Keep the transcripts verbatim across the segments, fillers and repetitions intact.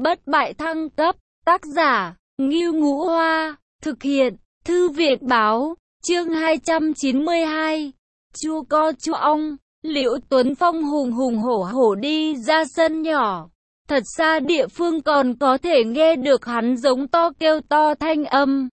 bất bại thăng cấp, tác giả, Ngưu Ngũ Hoa, thực hiện, Thư viện Báo, chương hai trăm chín mươi hai, chua co chua ong, Liễu Tuấn Phong hùng hùng hổ hổ đi ra sân nhỏ. Thật xa địa phương còn có thể nghe được hắn giống to kêu to thanh âm.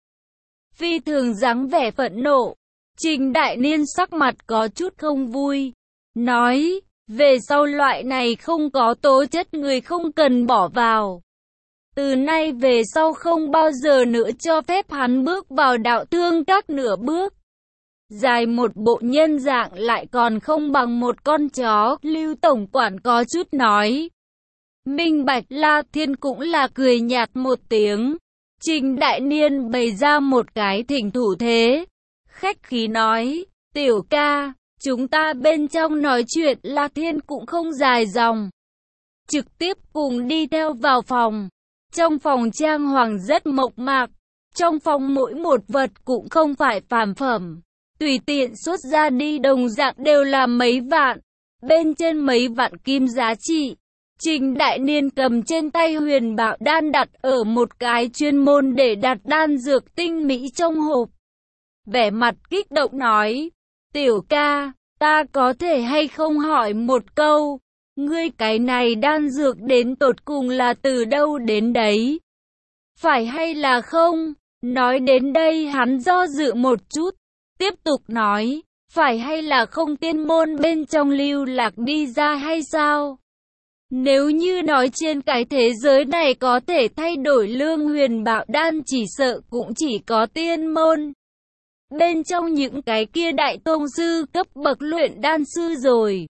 Phi thường dáng vẻ phẫn nộ. Trình Đại Niên sắc mặt có chút không vui. Nói, về sau loại này không có tố chất người không cần bỏ vào. Từ nay về sau không bao giờ nữa cho phép hắn bước vào đạo thương các nửa bước. Dài một bộ nhân dạng lại còn không bằng một con chó, Lưu Tổng Quản có chút nói. Minh Bạch. La Thiên cũng là cười nhạt một tiếng. Trình Đại Niên bày ra một cái thỉnh thủ thế. Khách khí nói, tiểu ca, chúng ta bên trong nói chuyện. La Thiên cũng không dài dòng. Trực tiếp cùng đi theo vào phòng. Trong phòng trang hoàng rất mộc mạc. Trong phòng mỗi một vật cũng không phải phàm phẩm. Tùy tiện xuất ra đi đồng dạng đều là mấy vạn. Bên trên mấy vạn kim giá trị. Trình Đại Niên cầm trên tay huyền bảo đan đặt ở một cái chuyên môn để đặt đan dược tinh mỹ trong hộp. Vẻ mặt kích động nói, tiểu ca, ta có thể hay không hỏi một câu, ngươi cái này đan dược đến tột cùng là từ đâu đến đấy? Phải hay là không? Nói đến đây hắn do dự một chút, tiếp tục nói, phải hay là không tiên môn bên trong lưu lạc đi ra hay sao? Nếu như nói trên cái thế giới này có thể thay đổi lương huyền bảo đan chỉ sợ cũng chỉ có tiên môn. Bên trong những cái kia đại tông sư cấp bậc luyện đan sư rồi.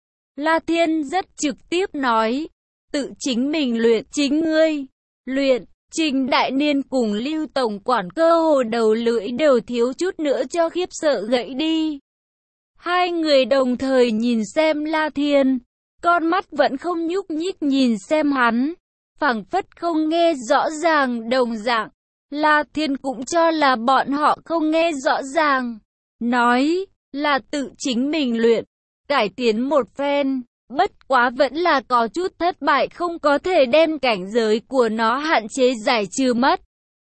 La Thiên rất trực tiếp nói, tự chính mình luyện chính ngươi. Luyện, Trình Đại Niên cùng Lưu Tổng Quản cơ hồ đầu lưỡi đều thiếu chút nữa cho khiếp sợ gãy đi. Hai người đồng thời nhìn xem La Thiên. Con mắt vẫn không nhúc nhích nhìn xem hắn, phảng phất không nghe rõ ràng đồng dạng. La Thiên cũng cho là bọn họ không nghe rõ ràng. Nói là tự chính mình luyện, cải tiến một phen, bất quá vẫn là có chút thất bại không có thể đem cảnh giới của nó hạn chế giải trừ mất.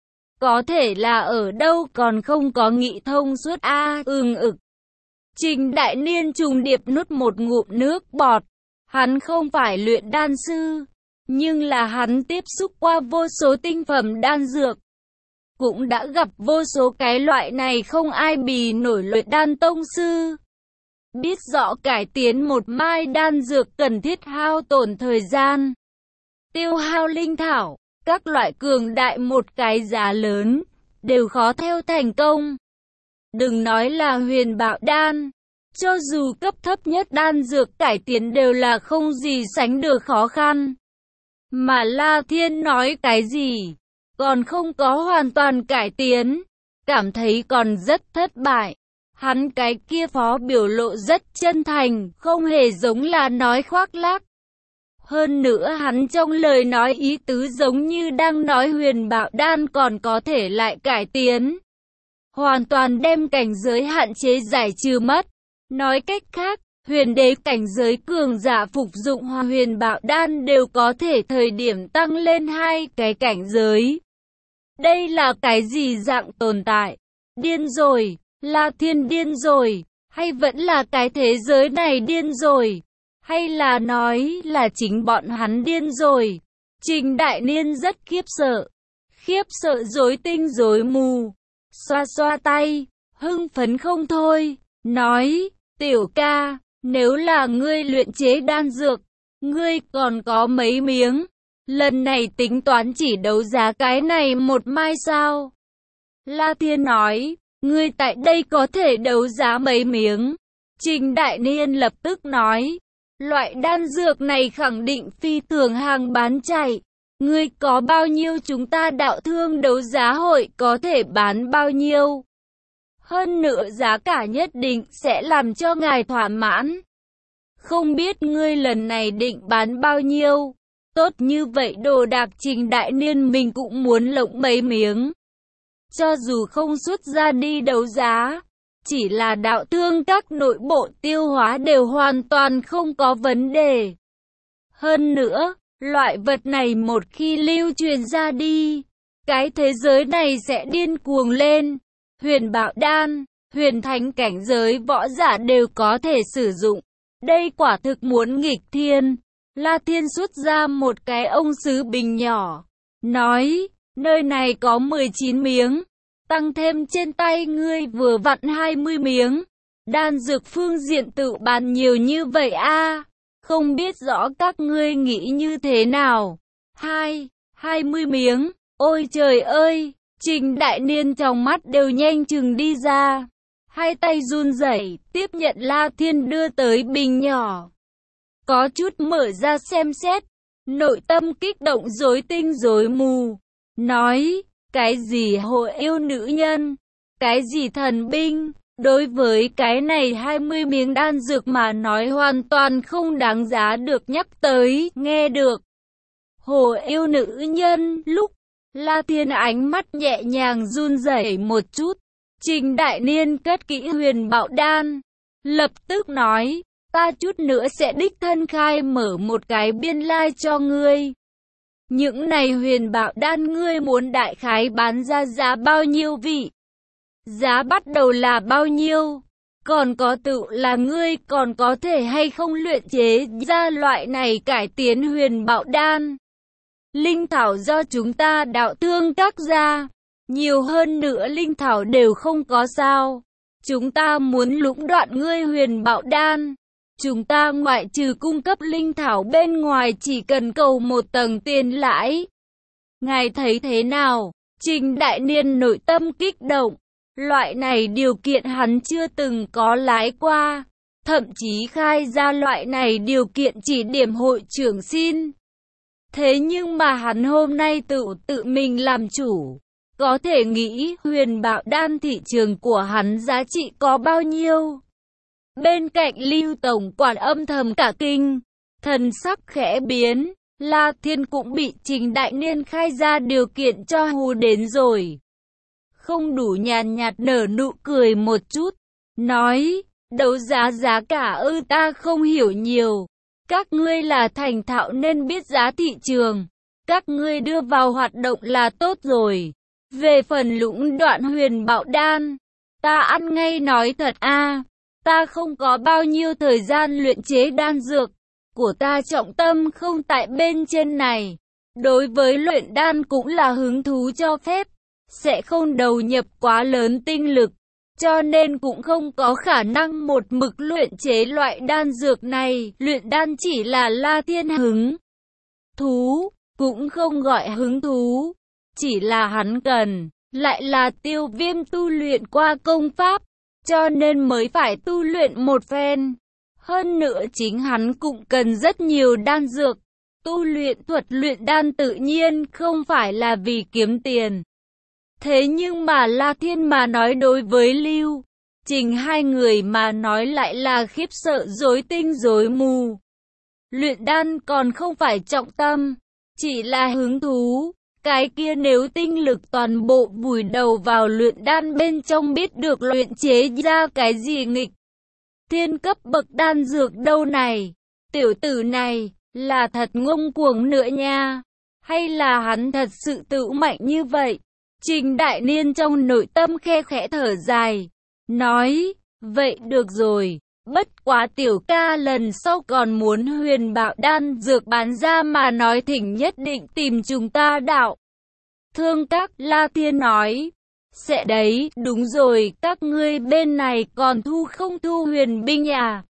Có thể là ở đâu còn không có nghị thông suốt a à, ưng ực. Trình Đại Niên trùng điệp nuốt một ngụm nước bọt. Hắn không phải luyện đan sư, nhưng là hắn tiếp xúc qua vô số tinh phẩm đan dược. Cũng đã gặp vô số cái loại này không ai bì nổi luyện đan tông sư. Biết rõ cải tiến một mai đan dược cần thiết hao tổn thời gian, tiêu hao linh thảo, các loại cường đại một cái giá lớn, đều khó theo thành công. Đừng nói là huyền bảo đan. Cho dù cấp thấp nhất đan dược cải tiến đều là không gì sánh được khó khăn. Mà La Thiên nói cái gì? Còn không có hoàn toàn cải tiến. Cảm thấy còn rất thất bại. Hắn cái kia phó biểu lộ rất chân thành, không hề giống là nói khoác lác. Hơn nữa hắn trong lời nói ý tứ giống như đang nói huyền bảo đan còn có thể lại cải tiến. Hoàn toàn đem cảnh giới hạn chế giải trừ mất. Nói cách khác, huyền đế cảnh giới cường giả phục dụng hoa huyền bảo đan đều có thể thời điểm tăng lên hai cái cảnh giới. Đây là cái gì dạng tồn tại? Điên rồi, La Thiên điên rồi, hay vẫn là cái thế giới này điên rồi? Hay là nói là chính bọn hắn điên rồi? Trình Đại Niên rất khiếp sợ, khiếp sợ rối tinh rối mù, xoa xoa tay, hưng phấn không thôi, nói, tiểu ca, nếu là ngươi luyện chế đan dược, ngươi còn có mấy miếng, lần này tính toán chỉ đấu giá cái này một mai sao? La Thiên nói, ngươi tại đây có thể đấu giá mấy miếng? Trình Đại Niên lập tức nói, loại đan dược này khẳng định phi thường hàng bán chạy, ngươi có bao nhiêu chúng ta đạo thương đấu giá hội có thể bán bao nhiêu? Hơn nữa giá cả nhất định sẽ làm cho ngài thỏa mãn. Không biết ngươi lần này định bán bao nhiêu? Tốt như vậy đồ đạc Trình Đại Niên mình cũng muốn lộng mấy miếng. Cho dù không xuất ra đi đấu giá, chỉ là đạo thương các nội bộ tiêu hóa đều hoàn toàn không có vấn đề. Hơn nữa, Loại vật này một khi lưu truyền ra đi, cái thế giới này sẽ điên cuồng lên. Huyền bạo đan, huyền thánh cảnh giới võ giả đều có thể sử dụng. Đây quả thực muốn nghịch thiên. La Thiên xuất ra một cái ông sứ bình nhỏ, nói, nơi này có mười chín miếng, tăng thêm trên tay ngươi vừa vặn hai mươi miếng. Đan dược phương diện tự bán nhiều như vậy a, không biết rõ các ngươi nghĩ như thế nào. Hai, hai mươi miếng, ôi trời ơi, Trình Đại Niên trong mắt đều nhanh chừng đi ra. Hai tay run rẩy, tiếp nhận La Thiên đưa tới bình nhỏ. Có chút mở ra xem xét, nội tâm kích động rối tinh rối mù. Nói, cái gì hội yêu nữ nhân, cái gì thần binh, đối với cái này hai mươi miếng đan dược mà nói hoàn toàn không đáng giá được nhắc tới, nghe được. Hồ yêu nữ nhân, lúc La Thiên ánh mắt nhẹ nhàng run rẩy một chút. Trình Đại Niên cất kỹ huyền bạo đan, lập tức nói, ta chút nữa sẽ đích thân khai mở một cái biên lai cho ngươi. Những này huyền bạo đan ngươi muốn đại khái bán ra giá bao nhiêu vị? Giá bắt đầu là bao nhiêu? Còn có tự là ngươi còn có thể hay không luyện chế ra loại này cải tiến huyền bạo đan? Linh thảo do chúng ta đạo thương các ra, nhiều hơn nữa linh thảo đều không có sao. Chúng ta muốn lũng đoạn ngươi huyền bạo đan. Chúng ta ngoại trừ cung cấp linh thảo bên ngoài chỉ cần cầu một tầng tiền lãi. Ngài thấy thế nào? Trình Đại Niên nội tâm kích động. Loại này điều kiện hắn chưa từng có lái qua. Thậm chí khai ra loại này điều kiện chỉ điểm hội trưởng xin. Thế nhưng mà hắn hôm nay tự tự mình làm chủ. Có thể nghĩ huyền bạo đan thị trường của hắn giá trị có bao nhiêu? Bên cạnh Lưu Tổng quản âm thầm cả kinh, thần sắc khẽ biến, La Thiên cũng bị Trình Đại Niên khai ra điều kiện cho hù đến rồi. Không đủ nhàn nhạt nở nụ cười một chút, nói, đấu giá giá cả ư ta không hiểu nhiều. Các ngươi là thành thạo nên biết giá thị trường, các ngươi đưa vào hoạt động là tốt rồi. Về phần lũng đoạn huyền bạo đan, ta ăn ngay nói thật a, ta không có bao nhiêu thời gian luyện chế đan dược, của ta trọng tâm không tại bên trên này. Đối với luyện đan cũng là hứng thú cho phép, sẽ không đầu nhập quá lớn tinh lực, cho nên cũng không có khả năng một mực luyện chế loại đan dược này. Luyện đan chỉ là La Thiên hứng thú, cũng không gọi hứng thú. Chỉ là hắn cần, lại là Tiêu Viêm tu luyện qua công pháp, cho nên mới phải tu luyện một phen. Hơn nữa chính hắn cũng cần rất nhiều đan dược. Tu luyện thuật luyện đan tự nhiên không phải là vì kiếm tiền. Thế nhưng mà La Thiên mà nói đối với Lưu Trình hai người mà nói lại là khiếp sợ rối tinh rối mù. Luyện đan còn không phải trọng tâm, chỉ là hứng thú. Cái kia nếu tinh lực toàn bộ vùi đầu vào luyện đan bên trong biết được luyện chế ra cái gì nghịch thiên cấp bậc đan dược đâu này. Tiểu tử này, là thật ngông cuồng nữa nha. Hay là hắn thật sự tự mạnh như vậy? Trình Đại Niên trong nội tâm khe khẽ thở dài. Nói, vậy được rồi. Bất quá tiểu ca lần sau còn muốn huyền bạo đan dược bán ra mà nói thỉnh nhất định tìm chúng ta đạo thương các. La Thiên nói, sẽ đấy, đúng rồi, các ngươi bên này còn thu không thu huyền binh à?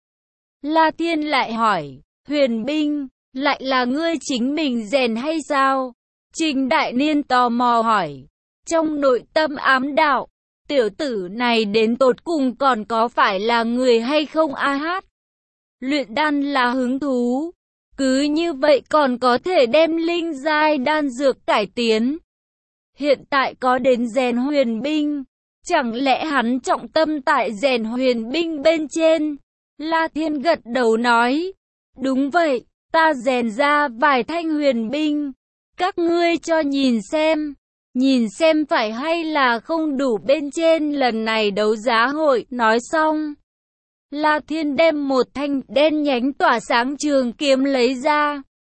La Thiên lại hỏi, huyền binh, lại là ngươi chính mình rèn hay sao? Trình Đại Niên tò mò hỏi, trong nội tâm ám đạo, tiểu tử này đến tột cùng còn có phải là người hay không a hát? Luyện đan là hứng thú, cứ như vậy còn có thể đem linh giai đan dược cải tiến. Hiện tại có đến rèn huyền binh, chẳng lẽ hắn trọng tâm tại rèn huyền binh bên trên? La Thiên gật đầu nói, đúng vậy, ta rèn ra vài thanh huyền binh, các ngươi cho nhìn xem, nhìn xem phải hay là không đủ bên trên lần này đấu giá hội. Nói xong, La Thiên đem một thanh đen nhánh tỏa sáng trường kiếm lấy ra.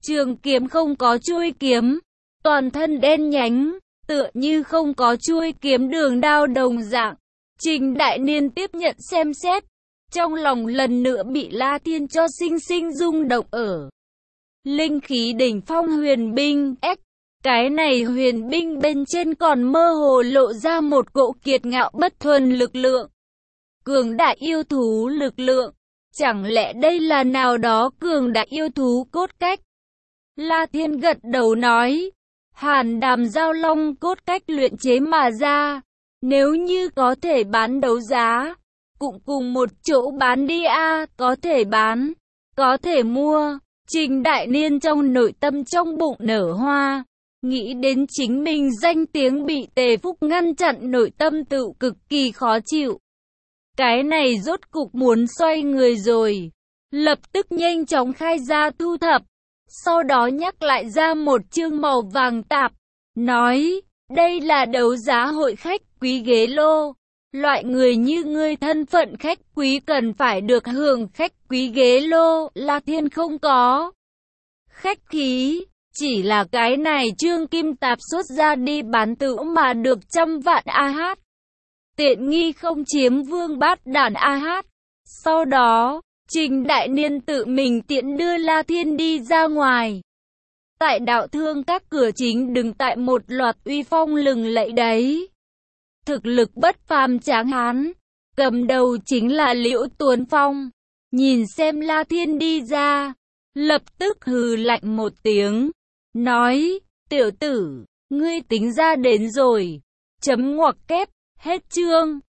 Trường kiếm không có chuôi kiếm, toàn thân đen nhánh, tựa như không có chuôi kiếm đường đao đồng dạng. Trình Đại Niên tiếp nhận xem xét, trong lòng lần nữa bị La Thiên cho sinh sinh rung động ở. Linh khí đỉnh phong huyền binh, X. Cái này huyền binh bên trên còn mơ hồ lộ ra một cỗ kiệt ngạo bất thuần lực lượng. Cường đại yêu thú lực lượng. Chẳng lẽ đây là nào đó cường đại yêu thú cốt cách? La Thiên gật đầu nói. Hàn đàm giao long cốt cách luyện chế mà ra. Nếu như có thể bán đấu giá, cũng cùng một chỗ bán đi a, có thể bán, có thể mua. Trình Đại Niên trong nội tâm trong bụng nở hoa. Nghĩ đến chính mình danh tiếng bị Tề Phúc ngăn chặn, nội tâm tự cực kỳ khó chịu. Cái này rốt cục muốn xoay người rồi. Lập tức nhanh chóng khai ra thu thập. Sau đó nhắc lại ra một chương màu vàng tạp. Nói, đây là đấu giá hội khách quý ghế lô. Loại người như ngươi thân phận khách quý cần phải được hưởng khách quý ghế lô. La Thiên không có khách khí. Chỉ là cái này trương kim tạp xuất ra đi bán tự mà được trăm vạn a hát. Tiện nghi không chiếm vương bát đàn a hát. Sau đó, Trình Đại Niên tự mình tiện đưa La Thiên đi ra ngoài. Tại đạo thương các cửa chính đứng tại một loạt uy phong lừng lẫy đấy. Thực lực bất phàm tráng hán. Cầm đầu chính là Liễu Tuấn Phong. Nhìn xem La Thiên đi ra, lập tức hừ lạnh một tiếng. Nói, tiểu tử, ngươi tính ra đến rồi. Chấm ngoặc kép, hết chương.